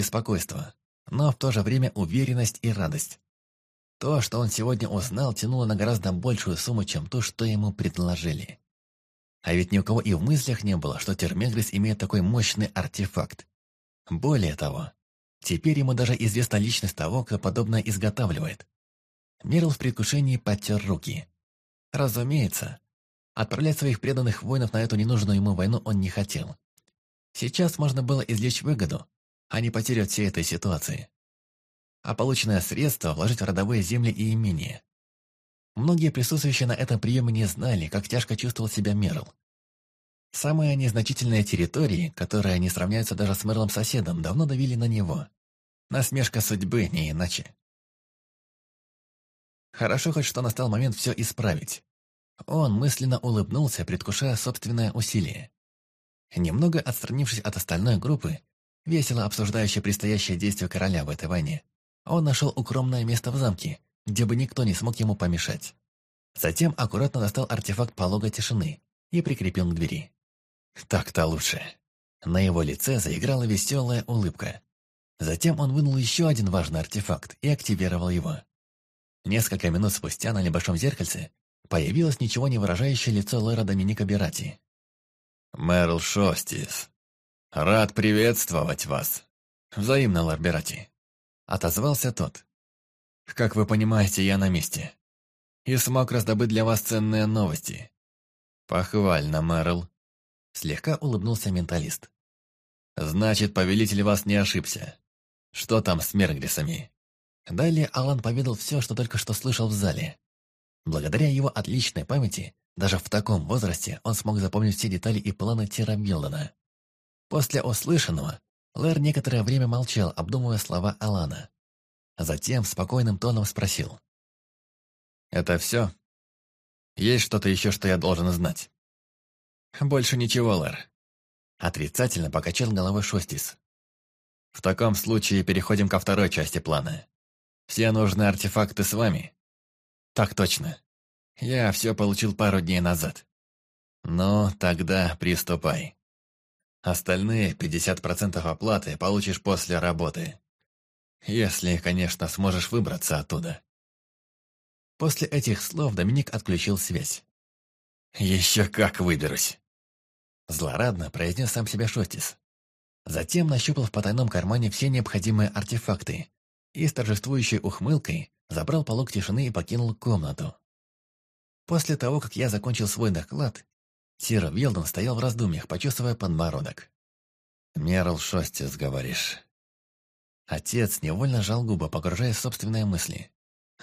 беспокойство, но в то же время уверенность и радость. То, что он сегодня узнал, тянуло на гораздо большую сумму, чем то, что ему предложили. А ведь ни у кого и в мыслях не было, что Термегрис имеет такой мощный артефакт. Более того, теперь ему даже известна личность того, кто подобное изготавливает. Мерл в предвкушении потер руки. Разумеется, отправлять своих преданных воинов на эту ненужную ему войну он не хотел. Сейчас можно было извлечь выгоду, а не потерю от всей этой ситуации. А полученное средство вложить в родовые земли и имения. Многие присутствующие на этом приеме не знали, как тяжко чувствовал себя Мерл. Самые незначительные территории, которые не сравняются даже с Мерлом-соседом, давно давили на него. Насмешка судьбы, не иначе. Хорошо хоть что настал момент все исправить. Он мысленно улыбнулся, предвкушая собственное усилие. Немного отстранившись от остальной группы, весело обсуждающей предстоящее действие короля в этой войне, он нашел укромное место в замке, где бы никто не смог ему помешать. Затем аккуратно достал артефакт полога тишины и прикрепил к двери. Так-то лучше. На его лице заиграла веселая улыбка. Затем он вынул еще один важный артефакт и активировал его. Несколько минут спустя на небольшом зеркальце появилось ничего не выражающее лицо Лэра Доминика Берати. «Мерл Шостис, рад приветствовать вас!» «Взаимно, Лэр Берати», — отозвался тот. «Как вы понимаете, я на месте. И смог раздобыть для вас ценные новости». «Похвально, Мерл», — слегка улыбнулся менталист. «Значит, повелитель вас не ошибся. Что там с Мергрисами?» Далее Алан поведал все, что только что слышал в зале. Благодаря его отличной памяти, даже в таком возрасте он смог запомнить все детали и планы Тира Милдена. После услышанного Лэр некоторое время молчал, обдумывая слова Алана. Затем спокойным тоном спросил. «Это все? Есть что-то еще, что я должен знать?» «Больше ничего, Лэр». Отрицательно покачал головой Шостис. «В таком случае переходим ко второй части плана. Все нужные артефакты с вами?» «Так точно. Я все получил пару дней назад». «Ну, тогда приступай. Остальные 50% оплаты получишь после работы. Если, конечно, сможешь выбраться оттуда». После этих слов Доминик отключил связь. «Еще как выберусь!» Злорадно произнес сам себя Шостис. Затем нащупал в потайном кармане все необходимые артефакты и с торжествующей ухмылкой забрал полог тишины и покинул комнату. После того, как я закончил свой доклад, Тир Вилден стоял в раздумьях, почесывая подбородок. «Мерл Шостис, говоришь?» Отец невольно сжал губы, погружаясь в собственные мысли.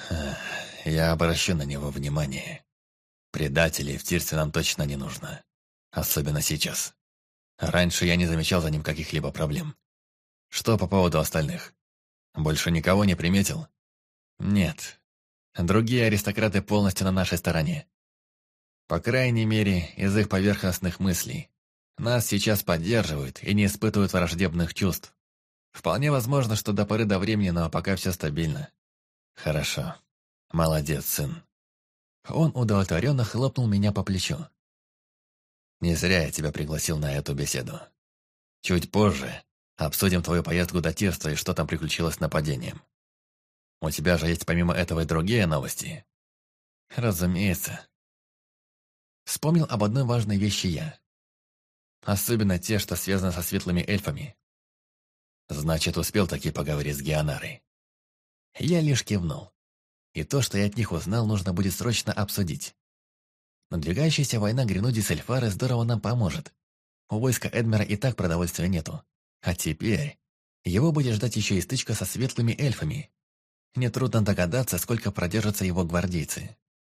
«Я обращу на него внимание. Предателей в Тирсе нам точно не нужно. Особенно сейчас. Раньше я не замечал за ним каких-либо проблем. Что по поводу остальных? Больше никого не приметил?» «Нет. Другие аристократы полностью на нашей стороне. По крайней мере, из их поверхностных мыслей. Нас сейчас поддерживают и не испытывают враждебных чувств. Вполне возможно, что до поры до времени, но пока все стабильно». «Хорошо. Молодец, сын». Он удовлетворенно хлопнул меня по плечу. «Не зря я тебя пригласил на эту беседу. Чуть позже обсудим твою поездку до Тирства и что там приключилось с нападением. У тебя же есть помимо этого и другие новости?» «Разумеется». Вспомнил об одной важной вещи я. Особенно те, что связаны со светлыми эльфами. «Значит, успел таки поговорить с Геонарой?» Я лишь кивнул. И то, что я от них узнал, нужно будет срочно обсудить. Надвигающаяся война Гренуди с Эльфары здорово нам поможет. У войска Эдмера и так продовольствия нету. А теперь его будет ждать еще и стычка со светлыми эльфами. Нетрудно догадаться, сколько продержатся его гвардейцы.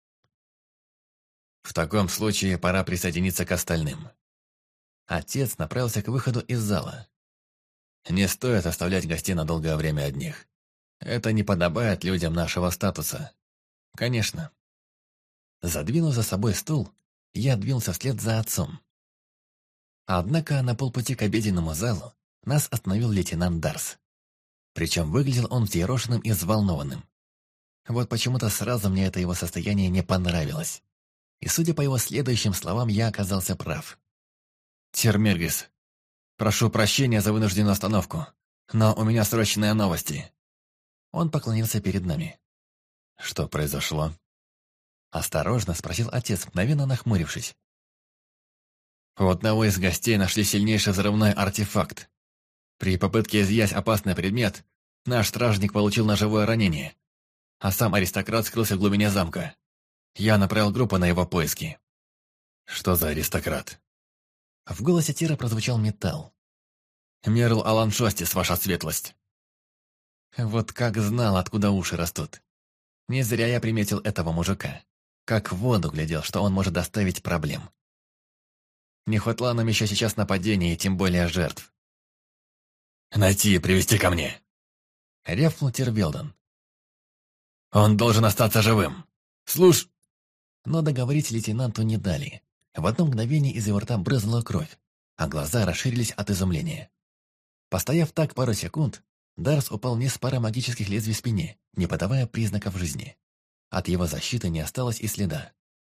В таком случае пора присоединиться к остальным. Отец направился к выходу из зала. Не стоит оставлять гостей на долгое время одних. Это не подобает людям нашего статуса. Конечно. Задвинув за собой стул, я двинулся вслед за отцом. Однако на полпути к обеденному залу нас остановил лейтенант Дарс. Причем выглядел он взъерошенным и взволнованным. Вот почему-то сразу мне это его состояние не понравилось. И судя по его следующим словам, я оказался прав. «Тир Мергрис, прошу прощения за вынужденную остановку. Но у меня срочные новости». Он поклонился перед нами. «Что произошло?» Осторожно спросил отец, мгновенно нахмурившись. У одного из гостей нашли сильнейший взрывной артефакт. При попытке изъять опасный предмет, наш стражник получил ножевое ранение, а сам аристократ скрылся в глубине замка. Я направил группу на его поиски. «Что за аристократ?» В голосе Тира прозвучал металл. «Мерл Алан Шостис, ваша светлость». Вот как знал, откуда уши растут. Не зря я приметил этого мужика. Как в воду глядел, что он может доставить проблем. Не хватало нам еще сейчас нападения и тем более жертв. «Найти и привести ко мне!» — рявкнул Тирвелден. «Он должен остаться живым! Но договорить лейтенанту не дали. В одно мгновение из его рта брызнула кровь, а глаза расширились от изумления. Постояв так пару секунд, Дарс упал вниз с парой магических лезвий в спине, не подавая признаков жизни. От его защиты не осталось и следа.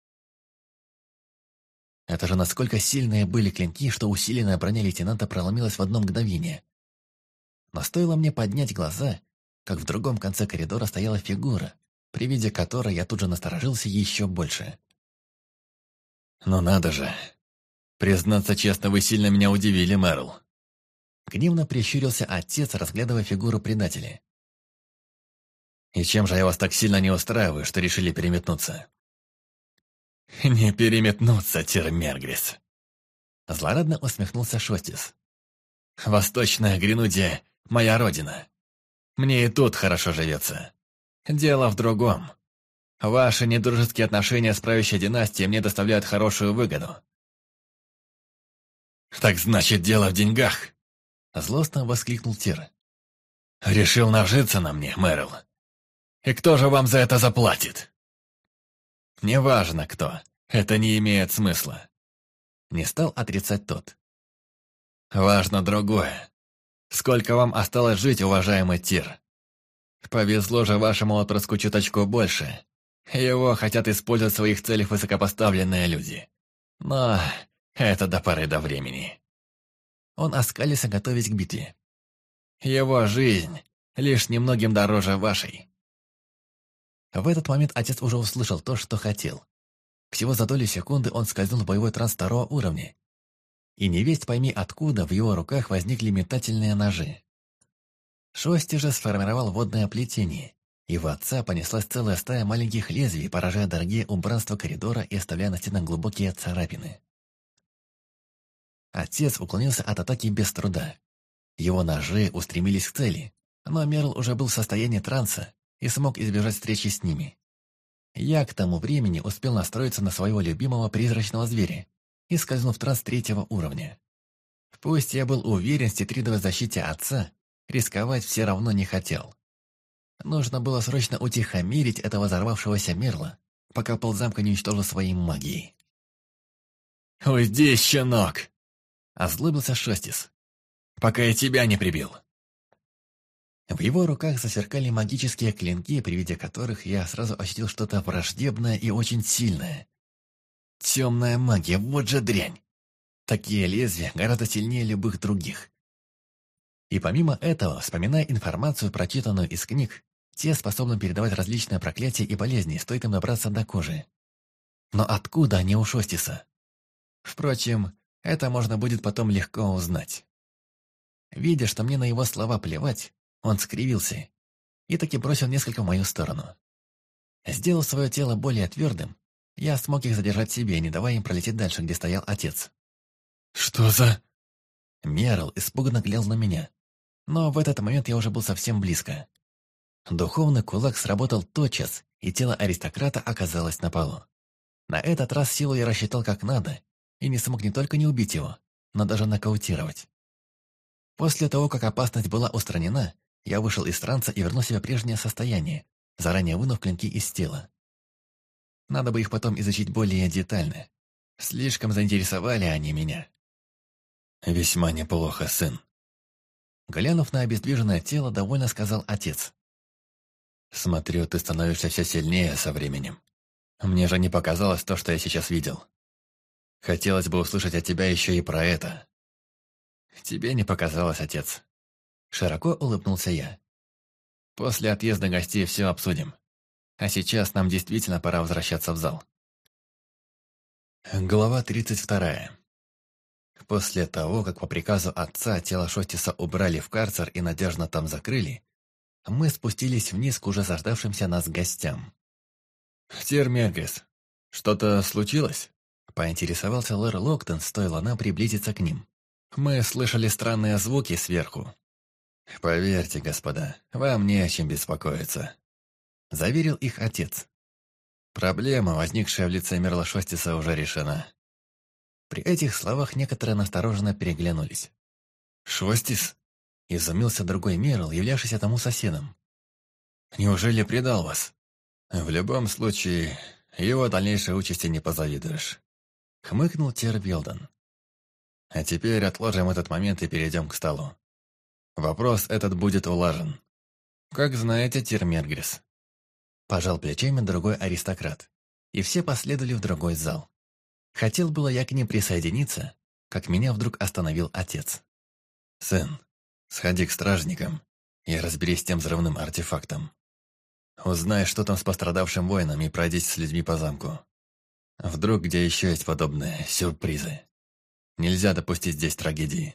Это же насколько сильные были клинки, что усиленная броня лейтенанта проломилась в одно мгновение. Но стоило мне поднять глаза, как в другом конце коридора стояла фигура, при виде которой я тут же насторожился еще больше. «Ну надо же! Признаться честно, вы сильно меня удивили, Мерл!» Гневно прищурился отец, разглядывая фигуру предателя. «И чем же я вас так сильно не устраиваю, что решили переметнуться?» «Не переметнуться, Тирмергрис!» Злорадно усмехнулся Шостис. «Восточная Гренудия — моя родина. Мне и тут хорошо живется. Дело в другом. Ваши недружеские отношения с правящей династией мне доставляют хорошую выгоду». «Так значит, дело в деньгах?» Злостно воскликнул Тир. «Решил нажиться на мне, Мерл. И кто же вам за это заплатит?» «Неважно кто, это не имеет смысла». Не стал отрицать тот. «Важно другое. Сколько вам осталось жить, уважаемый Тир? Повезло же вашему отпрыску чуточку больше. Его хотят использовать в своих целях высокопоставленные люди. Но это до поры до времени». Он оскалился, готовясь к битве. «Его жизнь лишь немногим дороже вашей». В этот момент отец уже услышал то, что хотел. Всего за долю секунды он скользнул в боевой транс второго уровня. И невесть пойми откуда в его руках возникли метательные ножи. Шости же сформировал водное плетение, и в отца понеслась целая стая маленьких лезвий, поражая дорогие убранства коридора и оставляя на стенах глубокие царапины. Отец уклонился от атаки без труда. Его ножи устремились к цели, но Мерл уже был в состоянии транса и смог избежать встречи с ними. Я к тому времени успел настроиться на своего любимого призрачного зверя и скользнул в транс третьего уровня. Пусть я был уверен в тетридовой защите отца, рисковать все равно не хотел. Нужно было срочно утихомирить этого взорвавшегося Мерла, пока ползамка не уничтожил своей магией. «Уйди, щенок!» — озлобился Шостис. «Пока я тебя не прибил!» В его руках засверкали магические клинки, при виде которых я сразу ощутил что-то враждебное и очень сильное. Темная магия, вот же дрянь! Такие лезвия гораздо сильнее любых других. И помимо этого, вспоминая информацию, прочитанную из книг, те способны передавать различные проклятия и болезни, стоит им добраться до кожи. Но откуда они у Шостиса? Впрочем, это можно будет потом легко узнать. Видя, что мне на его слова плевать, он скривился и таки бросил несколько в мою сторону. Сделав свое тело более твердым, я смог их задержать себе, не давая им пролететь дальше, где стоял отец. «Что за...» Мерл испуганно глядел на меня, но в этот момент я уже был совсем близко. Духовный кулак сработал тотчас, и тело аристократа оказалось на полу. На этот раз силу я рассчитал как надо, и не смог не только не убить его, но даже нокаутировать. После того, как опасность была устранена, я вышел из транса и вернул себе прежнее состояние, заранее вынув клинки из тела. Надо бы их потом изучить более детально. Слишком заинтересовали они меня. «Весьма неплохо, сын». Глянув на обездвиженное тело, довольно сказал отец. «Смотрю, ты становишься все сильнее со временем. Мне же не показалось то, что я сейчас видел. Хотелось бы услышать от тебя еще и про это». «Тебе не показалось, отец. Широко улыбнулся я. «После отъезда гостей все обсудим. А сейчас нам действительно пора возвращаться в зал». Глава 32. После того, как по приказу отца тело Шостиса убрали в карцер и надежно там закрыли, мы спустились вниз к уже заждавшимся нас гостям. «Термегрис, что-то случилось?» — поинтересовался Лэр Локтон, стоило нам приблизиться к ним. «Мы слышали странные звуки сверху». «Поверьте, господа, вам не о чем беспокоиться», — заверил их отец. «Проблема, возникшая в лице Мерла Шостиса, уже решена». При этих словах некоторые настороженно переглянулись. «Шостис?» — изумился другой Мерл, являвшийся тому соседом. «Неужели предал вас?» «В любом случае, его дальнейшей участи не позавидуешь», — хмыкнул Тервилден. «А теперь отложим этот момент и перейдем к столу. Вопрос этот будет улажен. Как знаете, Термергрис». Пожал плечами другой аристократ, и все последовали в другой зал. Хотел было я к ним присоединиться, как меня вдруг остановил отец. «Сын, сходи к стражникам и разберись с тем взрывным артефактом. Узнай, что там с пострадавшим воином, и пройдись с людьми по замку. Вдруг где еще есть подобные сюрпризы. Нельзя допустить здесь трагедии».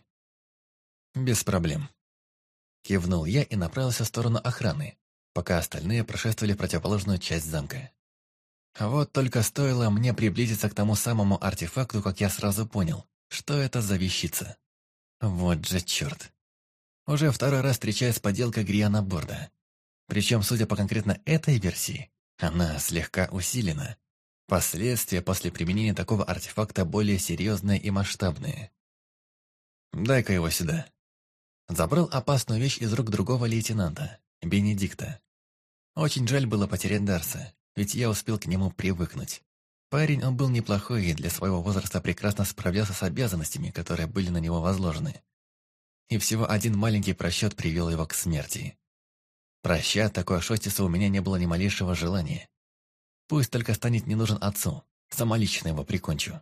«Без проблем». Кивнул я и направился в сторону охраны, пока остальные прошествовали в противоположную часть замка. Вот только стоило мне приблизиться к тому самому артефакту, как я сразу понял, что это за вещица. Вот же черт. Уже второй раз встречаюсь с поделкой Гриана Борда. Причем, судя по конкретно этой версии, она слегка усилена. Последствия после применения такого артефакта более серьезные и масштабные. «Дай-ка его сюда». Забрал опасную вещь из рук другого лейтенанта, Бенедикта. Очень жаль было потерять Дарса, ведь я успел к нему привыкнуть. Парень он был неплохой и для своего возраста прекрасно справлялся с обязанностями, которые были на него возложены. И всего один маленький просчет привел его к смерти. Прощать такое Шостиса у меня не было ни малейшего желания. Пусть только станет не нужен отцу, самолично его прикончу.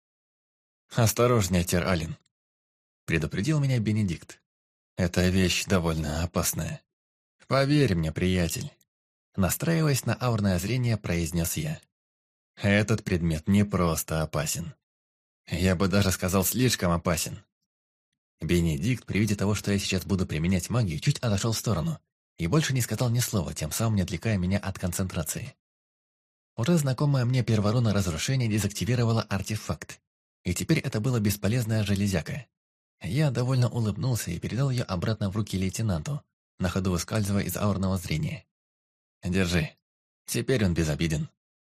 «Осторожнее, Тер-Алин», — предупредил меня Бенедикт. «Эта вещь довольно опасная. Поверь мне, приятель». Настраиваясь на аурное зрение, произнес я. «Этот предмет не просто опасен. Я бы даже сказал, слишком опасен». Бенедикт, при виде того, что я сейчас буду применять магию, чуть отошел в сторону и больше не сказал ни слова, тем самым не отвлекая меня от концентрации. Уже знакомая мне перворуна разрушения дезактивировала артефакт, и теперь это была бесполезная железяка. Я довольно улыбнулся и передал ее обратно в руки лейтенанту, на ходу выскальзывая из аурного зрения. «Держи. Теперь он безобиден».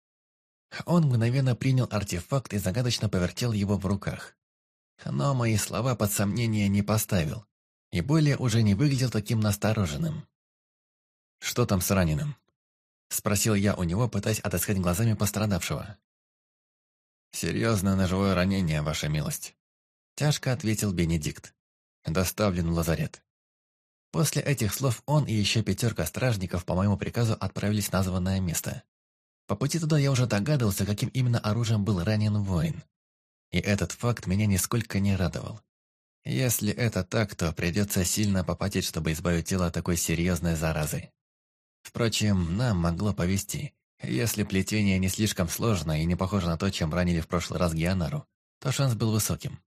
Он мгновенно принял артефакт и загадочно повертел его в руках. Но мои слова под сомнение не поставил, и более уже не выглядел таким настороженным. «Что там с раненым?» — спросил я у него, пытаясь отыскать глазами пострадавшего. «Серьезное ножевое ранение, ваша милость», — тяжко ответил Бенедикт. «Доставлен в лазарет». После этих слов он и еще 5 стражников по моему приказу отправились в названное место. По пути туда я уже догадывался, каким именно оружием был ранен воин. И этот факт меня нисколько не радовал. Если это так, то придется сильно попотеть, чтобы избавить тело от такой серьезной заразы. Впрочем, нам могло повезти. Если плетение не слишком сложно и не похоже на то, чем ранили в прошлый раз Гианару, то шанс был высоким.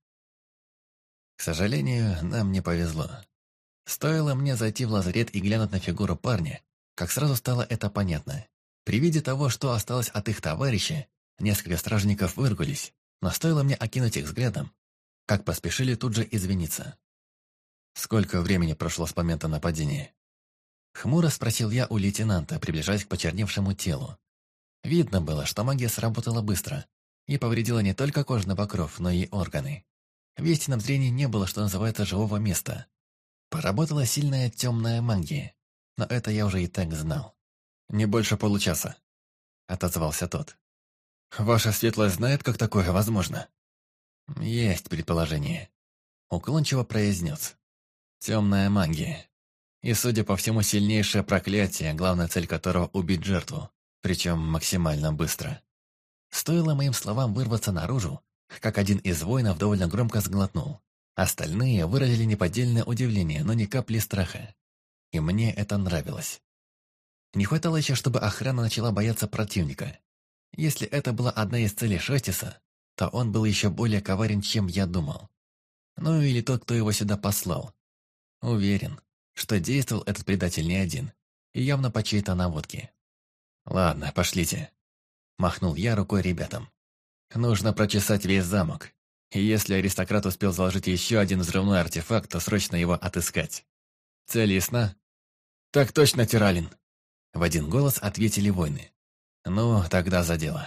К сожалению, нам не повезло. Стоило мне зайти в лазарет и глянуть на фигуру парня, как сразу стало это понятно. При виде того, что осталось от их товарища, несколько стражников выругались, но стоило мне окинуть их взглядом, как поспешили тут же извиниться. «Сколько времени прошло с момента нападения?» Хмуро спросил я у лейтенанта, приближаясь к почерневшему телу. Видно было, что магия сработала быстро и повредила не только кожный покров, но и органы. В истинном зрении не было, что называется, живого места. Поработала сильная темная магия, но это я уже и так знал. «Не больше получаса», — отозвался тот. «Ваша светлость знает, как такое возможно?» «Есть предположение», — уклончиво произнес. «Темная магия. И, судя по всему, сильнейшее проклятие, главная цель которого — убить жертву, причем максимально быстро». Стоило моим словам вырваться наружу, как один из воинов довольно громко сглотнул, Остальные выразили неподдельное удивление, но ни капли страха. И мне это нравилось. Не хватало еще, чтобы охрана начала бояться противника. Если это была одна из целей Шостиса, то он был еще более коварен, чем я думал. Ну или тот, кто его сюда послал. Уверен, что действовал этот предатель не один, и явно по чьей-то наводке. «Ладно, пошлите», — махнул я рукой ребятам. «Нужно прочесать весь замок, и если аристократ успел заложить еще один взрывной артефакт, то срочно его отыскать. Цель ясна?» «Так точно, Тиралин», — в один голос ответили воины. «Ну, тогда за дело».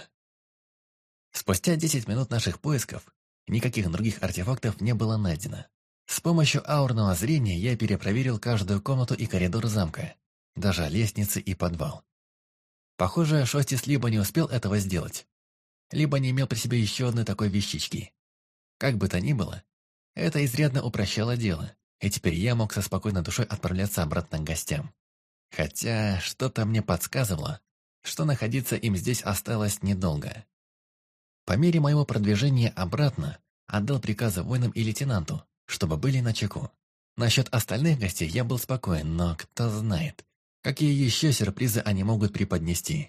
Спустя 10 минут наших поисков никаких других артефактов не было найдено. С помощью аурного зрения я перепроверил каждую комнату и коридор замка, даже лестницы и подвал. Похоже, Шостис либо не успел этого сделать, либо не имел при себе еще одной такой вещички. Как бы то ни было, это изрядно упрощало дело, и теперь я мог со спокойной душой отправляться обратно к гостям. Хотя что-то мне подсказывало, что находиться им здесь осталось недолго. По мере моего продвижения обратно отдал приказы воинам и лейтенанту, чтобы были начеку. Насчет остальных гостей я был спокоен, но кто знает, какие еще сюрпризы они могут преподнести.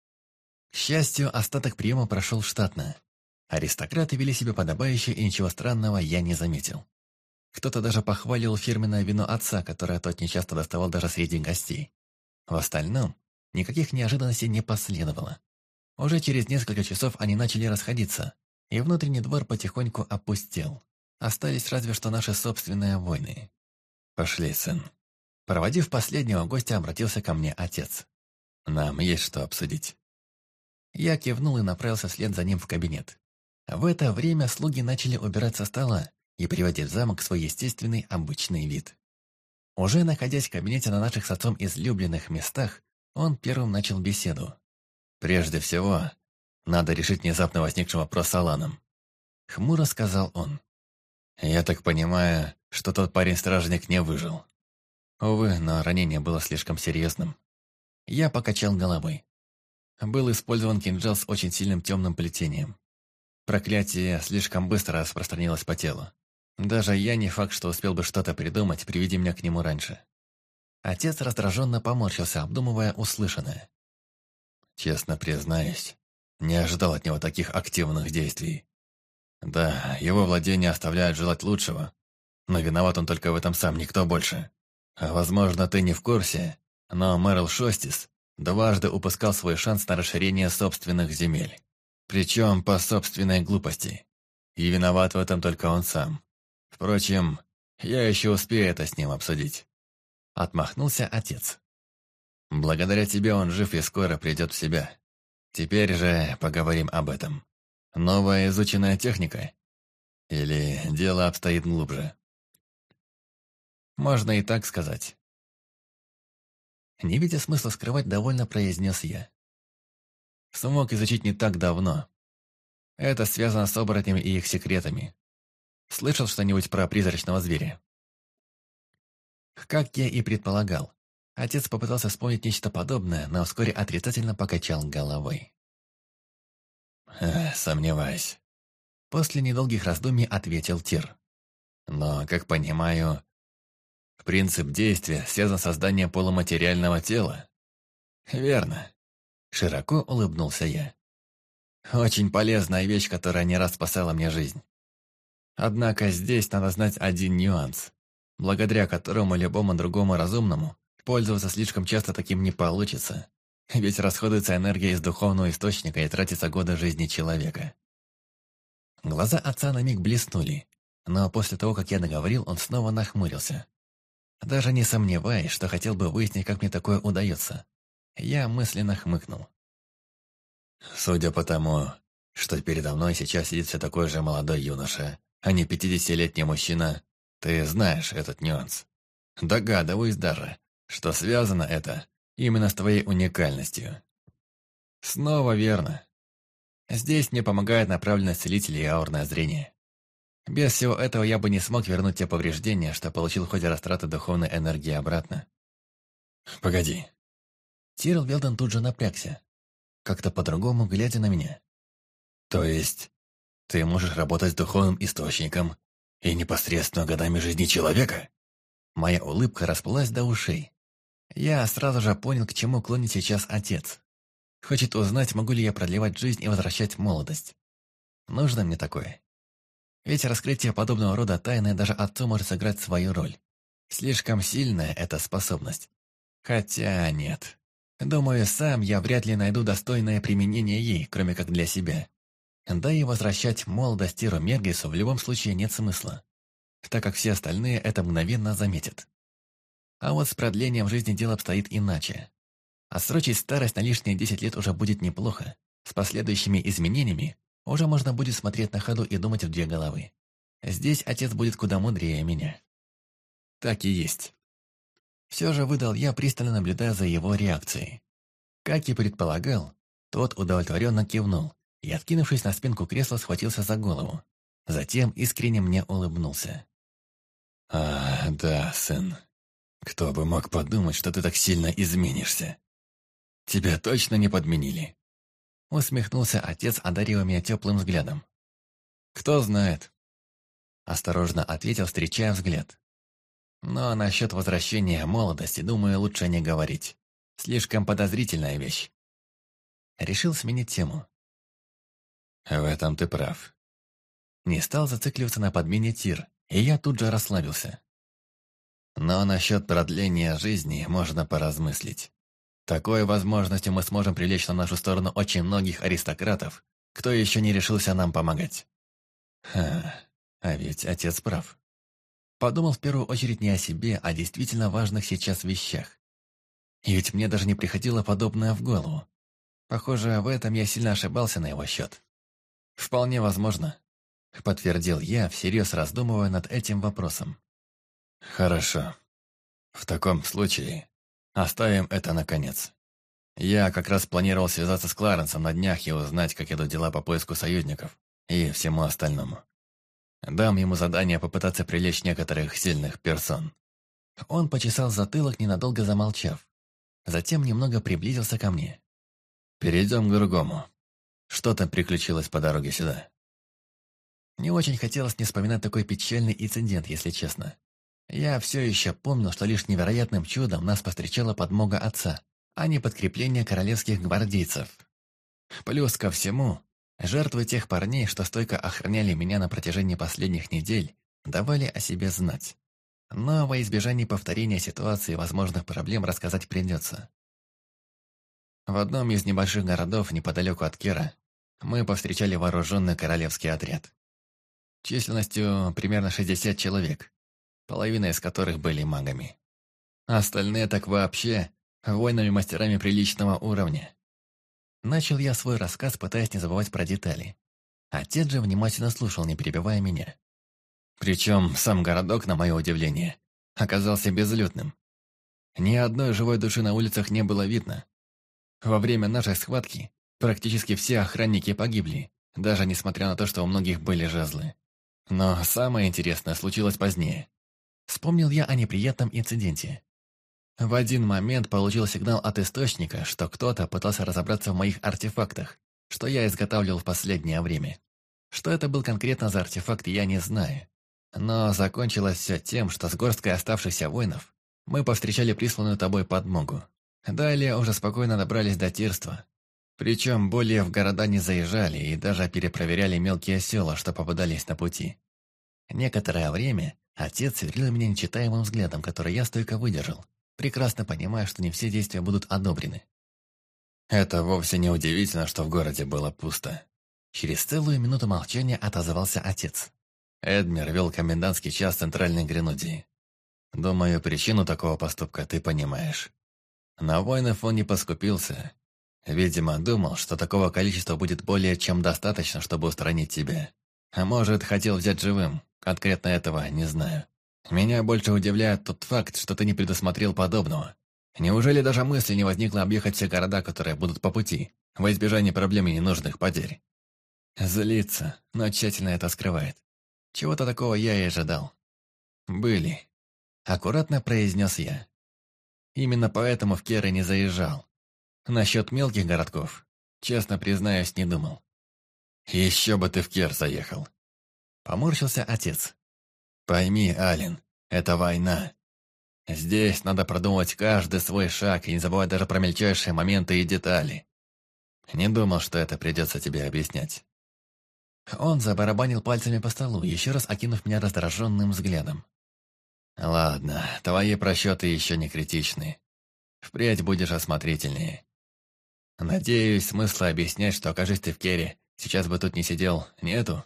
К счастью, остаток приема прошел штатно. Аристократы вели себя подобающе, и ничего странного я не заметил. Кто-то даже похвалил фирменное вино отца, которое тот нечасто доставал даже среди гостей. В остальном никаких неожиданностей не последовало. Уже через несколько часов они начали расходиться, и внутренний двор потихоньку опустел. Остались разве что наши собственные войны. «Пошли, сын». Проводив последнего гостя, обратился ко мне отец. «Нам есть что обсудить». Я кивнул и направился вслед за ним в кабинет. В это время слуги начали убирать со стола и приводить в замок свой естественный обычный вид. Уже находясь в кабинете на наших с отцом излюбленных местах, он первым начал беседу. «Прежде всего, надо решить внезапно возникший вопрос с Аланом», — хмуро сказал он. «Я так понимаю, что тот парень-стражник не выжил». Увы, но ранение было слишком серьезным. Я покачал головой. Был использован кинжал с очень сильным темным плетением. Проклятие слишком быстро распространилось по телу. Даже я не факт, что успел бы что-то придумать, приведи меня к нему раньше. Отец раздраженно поморщился, обдумывая услышанное. «Честно признаюсь, не ожидал от него таких активных действий. Да, его владения оставляют желать лучшего, но виноват он только в этом сам, никто больше. Возможно, ты не в курсе, но Мэрил Шостис дважды упускал свой шанс на расширение собственных земель. Причем по собственной глупости. И виноват в этом только он сам. Впрочем, я еще успею это с ним обсудить». Отмахнулся отец. «Благодаря тебе он жив и скоро придет в себя. Теперь же поговорим об этом. Новая изученная техника? Или дело обстоит глубже?» «Можно и так сказать». Не видя смысла скрывать, довольно произнес я. «Смог изучить не так давно. Это связано с оборотнями и их секретами. Слышал что-нибудь про призрачного зверя?» Как я и предполагал, отец попытался вспомнить нечто подобное, но вскоре отрицательно покачал головой. «Сомневаюсь». После недолгих раздумий ответил Тир. «Но, как понимаю, принцип действия связан с созданием полуматериального тела?» «Верно». Широко улыбнулся я. «Очень полезная вещь, которая не раз спасала мне жизнь. Однако здесь надо знать один нюанс, благодаря которому любому другому разумному пользоваться слишком часто таким не получится, ведь расходуется энергия из духовного источника и тратится годы жизни человека». Глаза отца на миг блеснули, но после того, как я договорил, он снова нахмурился. Даже не сомневаясь, что хотел бы выяснить, как мне такое удается, я мысленно хмыкнул. «Судя по тому, что передо мной сейчас сидит все такой же молодой юноша, а не 50-летний мужчина, ты знаешь этот нюанс. Догадываюсь даже, что связано это именно с твоей уникальностью». «Снова верно. Здесь мне помогает направленность целителя и аурное зрение. Без всего этого я бы не смог вернуть те повреждения, что получил в ходе растраты духовной энергии обратно». «Погоди». Тирл Велден тут же напрягся, как-то по-другому глядя на меня. «То есть ты можешь работать с духовным источником, И непосредственно годами жизни человека? Моя улыбка расплылась до ушей. Я сразу же понял, к чему клонит сейчас отец. Хочет узнать, могу ли я продлевать жизнь и возвращать молодость. Нужно мне такое. Ведь раскрытие подобного рода тайны даже отцу может сыграть свою роль. Слишком сильная эта способность. Хотя нет. Думаю, сам я вряд ли найду достойное применение ей, кроме как для себя. Да и возвращать молодость Тиру Мергису в любом случае нет смысла, так как все остальные это мгновенно заметят. А вот с продлением жизни дело обстоит иначе. Отсрочить старость на лишние 10 лет уже будет неплохо. С последующими изменениями уже можно будет смотреть на ходу и думать в две головы. Здесь отец будет куда мудрее меня. Так и есть. Все же выдал я, пристально наблюдая за его реакцией. Как и предполагал, тот удовлетворенно кивнул и, откинувшись на спинку кресла, схватился за голову. Затем искренне мне улыбнулся. Да, сын. Кто бы мог подумать, что ты так сильно изменишься? Тебя точно не подменили?» Усмехнулся отец, одарив меня теплым взглядом. «Кто знает?» Осторожно ответил, встречая взгляд. «Но насчет возвращения молодости, думаю, лучше не говорить. Слишком подозрительная вещь». Решил сменить тему. «В этом ты прав». Не стал зацикливаться на подмене Тир, и я тут же расслабился. «Но насчет продления жизни можно поразмыслить. Такой возможностью мы сможем привлечь на нашу сторону очень многих аристократов, кто еще не решился нам помогать». А ведь отец прав. Подумал в первую очередь не о себе, а действительно важных сейчас вещах. И ведь мне даже не приходило подобное в голову. Похоже, в этом я сильно ошибался на его счет. «Вполне возможно», — подтвердил я, всерьез раздумывая над этим вопросом. «Хорошо. В таком случае оставим это наконец. Я как раз планировал связаться с Кларенсом на днях и узнать, как идут дела по поиску союзников и всему остальному. Дам ему задание попытаться привлечь некоторых сильных персон». Он почесал затылок, ненадолго замолчав. Затем немного приблизился ко мне. «Перейдем к другому. Что-то приключилось по дороге сюда». Не очень хотелось не вспоминать такой печальный инцидент, если честно. Я все еще помнил, что лишь невероятным чудом нас повстречала подмога отца, а не подкрепление королевских гвардейцев. Плюс ко всему, жертвы тех парней, что стойко охраняли меня на протяжении последних недель, давали о себе знать. Но во избежание повторения ситуации и возможных проблем рассказать придется. В одном из небольших городов неподалеку от Кера мы повстречали вооруженный королевский отряд. Численностью примерно 60 человек, половина из которых были магами. Остальные так вообще воинами-мастерами приличного уровня. Начал я свой рассказ, пытаясь не забывать про детали. Отец же внимательно слушал, не перебивая меня. Причем сам городок, на мое удивление, оказался безлюдным. Ни одной живой души на улицах не было видно. Во время нашей схватки практически все охранники погибли, даже несмотря на то, что у многих были жезлы. Но самое интересное случилось позднее. Вспомнил я о неприятном инциденте. В один момент получил сигнал от источника, что кто-то пытался разобраться в моих артефактах, что я изготавливал в последнее время. Что это был конкретно за артефакт, я не знаю. Но закончилось все тем, что с горсткой оставшихся воинов мы повстречали присланную тобой подмогу. Далее уже спокойно добрались до Тирства. Причем более в города не заезжали и даже перепроверяли мелкие села, что попадались на пути. Некоторое время отец сверлил меня нечитаемым взглядом, который я стойко выдержал, прекрасно понимая, что не все действия будут одобрены. Это вовсе не удивительно, что в городе было пусто. Через целую минуту молчания отозвался отец. Эдмир вел комендантский час в Центральной Гренудии. Думаю, причину такого поступка ты понимаешь. На воинов он не поскупился. Видимо, думал, что такого количества будет более чем достаточно, чтобы устранить тебя. А может, хотел взять живым. Конкретно этого не знаю. Меня больше удивляет тот факт, что ты не предусмотрел подобного. Неужели даже мысли не возникло объехать все города, которые будут по пути, во избежание проблем и ненужных потерь? Злится, но тщательно это скрывает. Чего-то такого я и ожидал. Были. Аккуратно произнес я. Именно поэтому в Керы не заезжал. Насчет мелких городков, честно признаюсь, не думал. Еще бы ты в Кер заехал. Поморщился отец. Пойми, Ален, это война. Здесь надо продумывать каждый свой шаг и не забывать даже про мельчайшие моменты и детали. Не думал, что это придется тебе объяснять. Он забарабанил пальцами по столу, еще раз окинув меня раздраженным взглядом. Ладно, твои просчеты еще не критичны. Впредь будешь осмотрительнее. Надеюсь, смысла объяснять, что, окажись ты в Керри, сейчас бы тут не сидел, нету?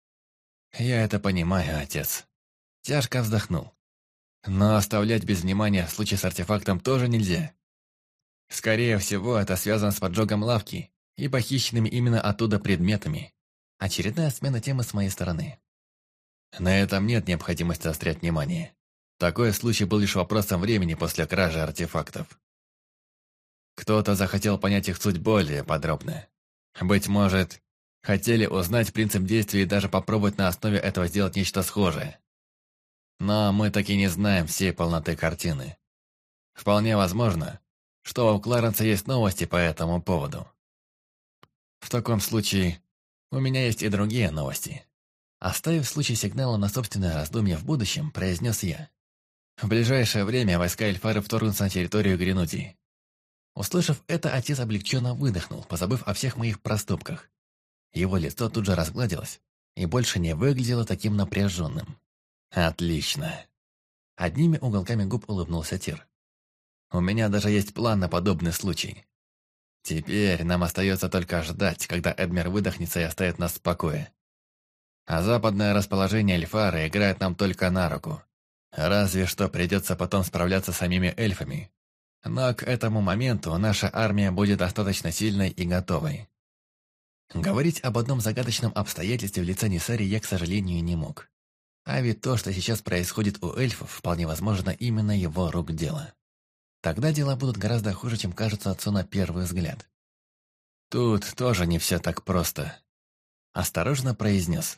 Я это понимаю, отец. Тяжко вздохнул. Но оставлять без внимания в случае с артефактом тоже нельзя. Скорее всего, это связано с поджогом лавки и похищенными именно оттуда предметами. Очередная смена темы с моей стороны. На этом нет необходимости заострять внимание. Такой случай был лишь вопросом времени после кражи артефактов. Кто-то захотел понять их суть более подробно. Быть может, хотели узнать принцип действия и даже попробовать на основе этого сделать нечто схожее. Но мы таки не знаем всей полноты картины. Вполне возможно, что у Кларенса есть новости по этому поводу. В таком случае, у меня есть и другие новости. Оставив случай сигнала на собственное раздумье в будущем, произнес я. В ближайшее время войска Эльфары вторгнутся на территорию Гренудии. Услышав это, отец облегченно выдохнул, позабыв о всех моих проступках. Его лицо тут же разгладилось и больше не выглядело таким напряженным. «Отлично!» Одними уголками губ улыбнулся Тир. «У меня даже есть план на подобный случай. Теперь нам остается только ждать, когда Эдмер выдохнется и оставит нас в покое. А западное расположение Эльфары играет нам только на руку. Разве что придется потом справляться с самими эльфами. Но к этому моменту наша армия будет достаточно сильной и готовой». Говорить об одном загадочном обстоятельстве в лице Нисари я, к сожалению, не мог. А ведь то, что сейчас происходит у эльфов, вполне возможно именно его рук дело. Тогда дела будут гораздо хуже, чем кажется отцу на первый взгляд. «Тут тоже не все так просто», — осторожно произнес.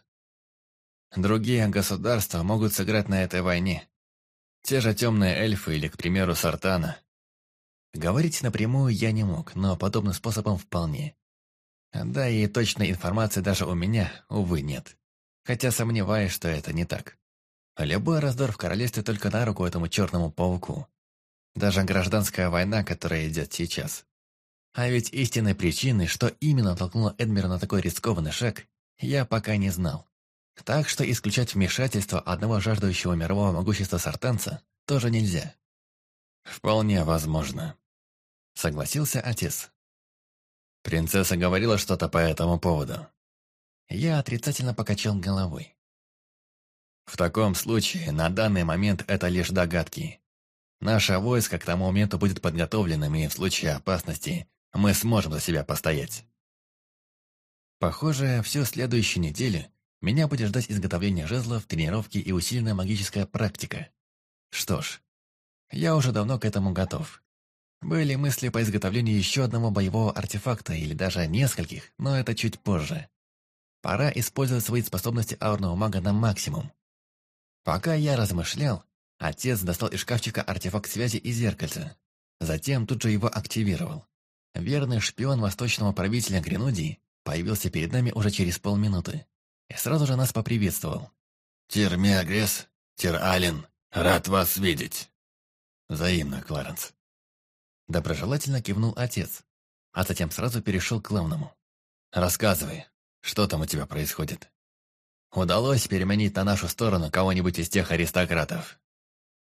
«Другие государства могут сыграть на этой войне. Те же темные эльфы или, к примеру, Сартана». Говорить напрямую я не мог, но подобным способом вполне. Да и точной информации даже у меня, увы, нет. Хотя сомневаюсь, что это не так. Любой раздор в королевстве только на руку этому черному пауку. Даже гражданская война, которая идет сейчас. А ведь истинной причины, что именно толкнуло Эдмера на такой рискованный шаг, я пока не знал. Так что исключать вмешательство одного жаждущего мирового могущества сартанца тоже нельзя. «Вполне возможно», — согласился отец. «Принцесса говорила что-то по этому поводу?» Я отрицательно покачал головой. «В таком случае, на данный момент это лишь догадки. Наше войско к тому моменту будет подготовленным, и в случае опасности мы сможем за себя постоять». Похоже, всю следующую неделю меня будет ждать изготовление жезлов, тренировки и усиленная магическая практика. Что ж, я уже давно к этому готов. Были мысли по изготовлению еще одного боевого артефакта или даже нескольких, но это чуть позже. Пора использовать свои способности аурного мага на максимум. Пока я размышлял, отец достал из шкафчика артефакт связи и зеркальца. Затем тут же его активировал. Верный шпион восточного правителя Гренудии появился перед нами уже через полминуты и сразу же нас поприветствовал. «Тир Меагрес, Тир Ален, рад вас видеть!» «Взаимно, Кларенс!» Доброжелательно кивнул отец, а затем сразу перешел к главному. «Рассказывай, что там у тебя происходит? Удалось переманить на нашу сторону кого-нибудь из тех аристократов?»